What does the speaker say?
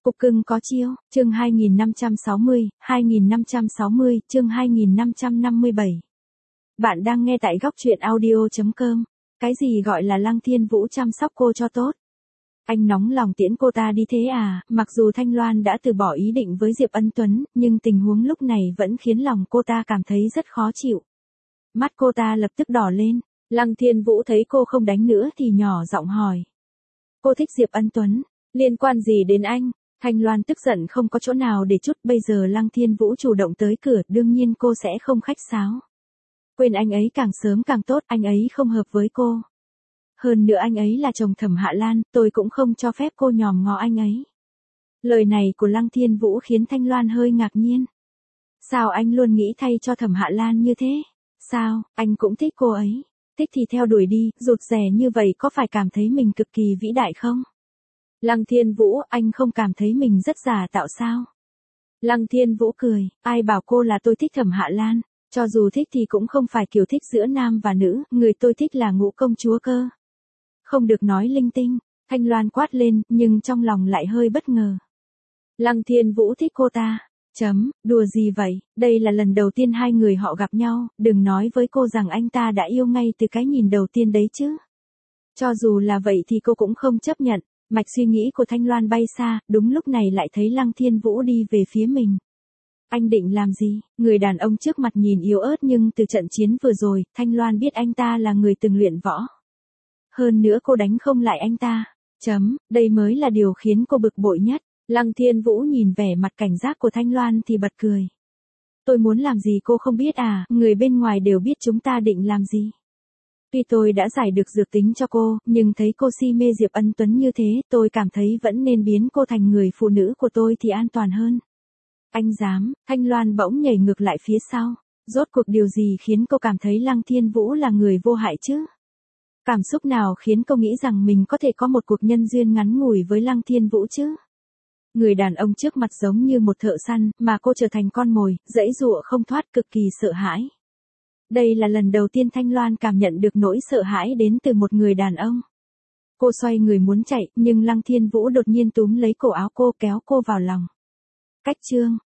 Cục cưng có chiêu, chương 2560, chương 2557. Bạn đang nghe tại góc truyện audio.com. Cái gì gọi là Lăng Thiên Vũ chăm sóc cô cho tốt? Anh nóng lòng tiễn cô ta đi thế à? Mặc dù Thanh Loan đã từ bỏ ý định với Diệp Ân Tuấn, nhưng tình huống lúc này vẫn khiến lòng cô ta cảm thấy rất khó chịu. Mắt cô ta lập tức đỏ lên. Lăng Thiên Vũ thấy cô không đánh nữa thì nhỏ giọng hỏi. Cô thích Diệp Ân Tuấn, liên quan gì đến anh? Thanh Loan tức giận không có chỗ nào để trút, bây giờ Lăng Thiên Vũ chủ động tới cửa, đương nhiên cô sẽ không khách sáo. Quên anh ấy càng sớm càng tốt, anh ấy không hợp với cô. Hơn nữa anh ấy là chồng Thẩm Hạ Lan, tôi cũng không cho phép cô nhòm ngó anh ấy. Lời này của Lăng Thiên Vũ khiến Thanh Loan hơi ngạc nhiên. Sao anh luôn nghĩ thay cho Thẩm Hạ Lan như thế? Sao, anh cũng thích cô ấy? Thích thì theo đuổi đi, rụt rè như vậy có phải cảm thấy mình cực kỳ vĩ đại không? Lăng Thiên Vũ, anh không cảm thấy mình rất giả tạo sao? Lăng Thiên Vũ cười, ai bảo cô là tôi thích Thẩm Hạ Lan, cho dù thích thì cũng không phải kiểu thích giữa nam và nữ, người tôi thích là Ngũ công chúa cơ. Không được nói linh tinh, Thanh Loan quát lên, nhưng trong lòng lại hơi bất ngờ. Lăng Thiên Vũ thích cô ta. Đùa gì vậy, đây là lần đầu tiên hai người họ gặp nhau, đừng nói với cô rằng anh ta đã yêu ngay từ cái nhìn đầu tiên đấy chứ. Cho dù là vậy thì cô cũng không chấp nhận. Mạch suy nghĩ của Thanh Loan bay xa, đúng lúc này lại thấy Lăng Thiên Vũ đi về phía mình. Anh định làm gì? Người đàn ông trước mặt nhìn yếu ớt nhưng từ trận chiến vừa rồi, Thanh Loan biết anh ta là người từng luyện võ. Hơn nữa cô đánh không lại anh ta. Đây mới là điều khiến cô bực bội nhất. Lăng Thiên Vũ nhìn vẻ mặt cảnh giác của Thanh Loan thì bật cười. Tôi muốn làm gì cô không biết à, người bên ngoài đều biết chúng ta định làm gì. Tuy tôi đã giải được dược tính cho cô, nhưng thấy cô si mê Diệp Ân Tuấn như thế, tôi cảm thấy vẫn nên biến cô thành người phụ nữ của tôi thì an toàn hơn. Anh dám? Thanh Loan bỗng nhảy ngược lại phía sau. Rốt cuộc điều gì khiến cô cảm thấy Lăng Thiên Vũ là người vô hại chứ? Cảm xúc nào khiến cô nghĩ rằng mình có thể có một cuộc nhân duyên ngắn ngủi với Lăng Thiên Vũ chứ? Người đàn ông trước mặt giống như một thợ săn, mà cô trở thành con mồi, giãy giụa không thoát, cực kỳ sợ hãi. Đây là lần đầu tiên Thanh Loan cảm nhận được nỗi sợ hãi đến từ một người đàn ông. Cô xoay người muốn chạy, nhưng Lăng Thiên Vũ đột nhiên túm lấy cổ áo cô, kéo cô vào lòng. Cách chương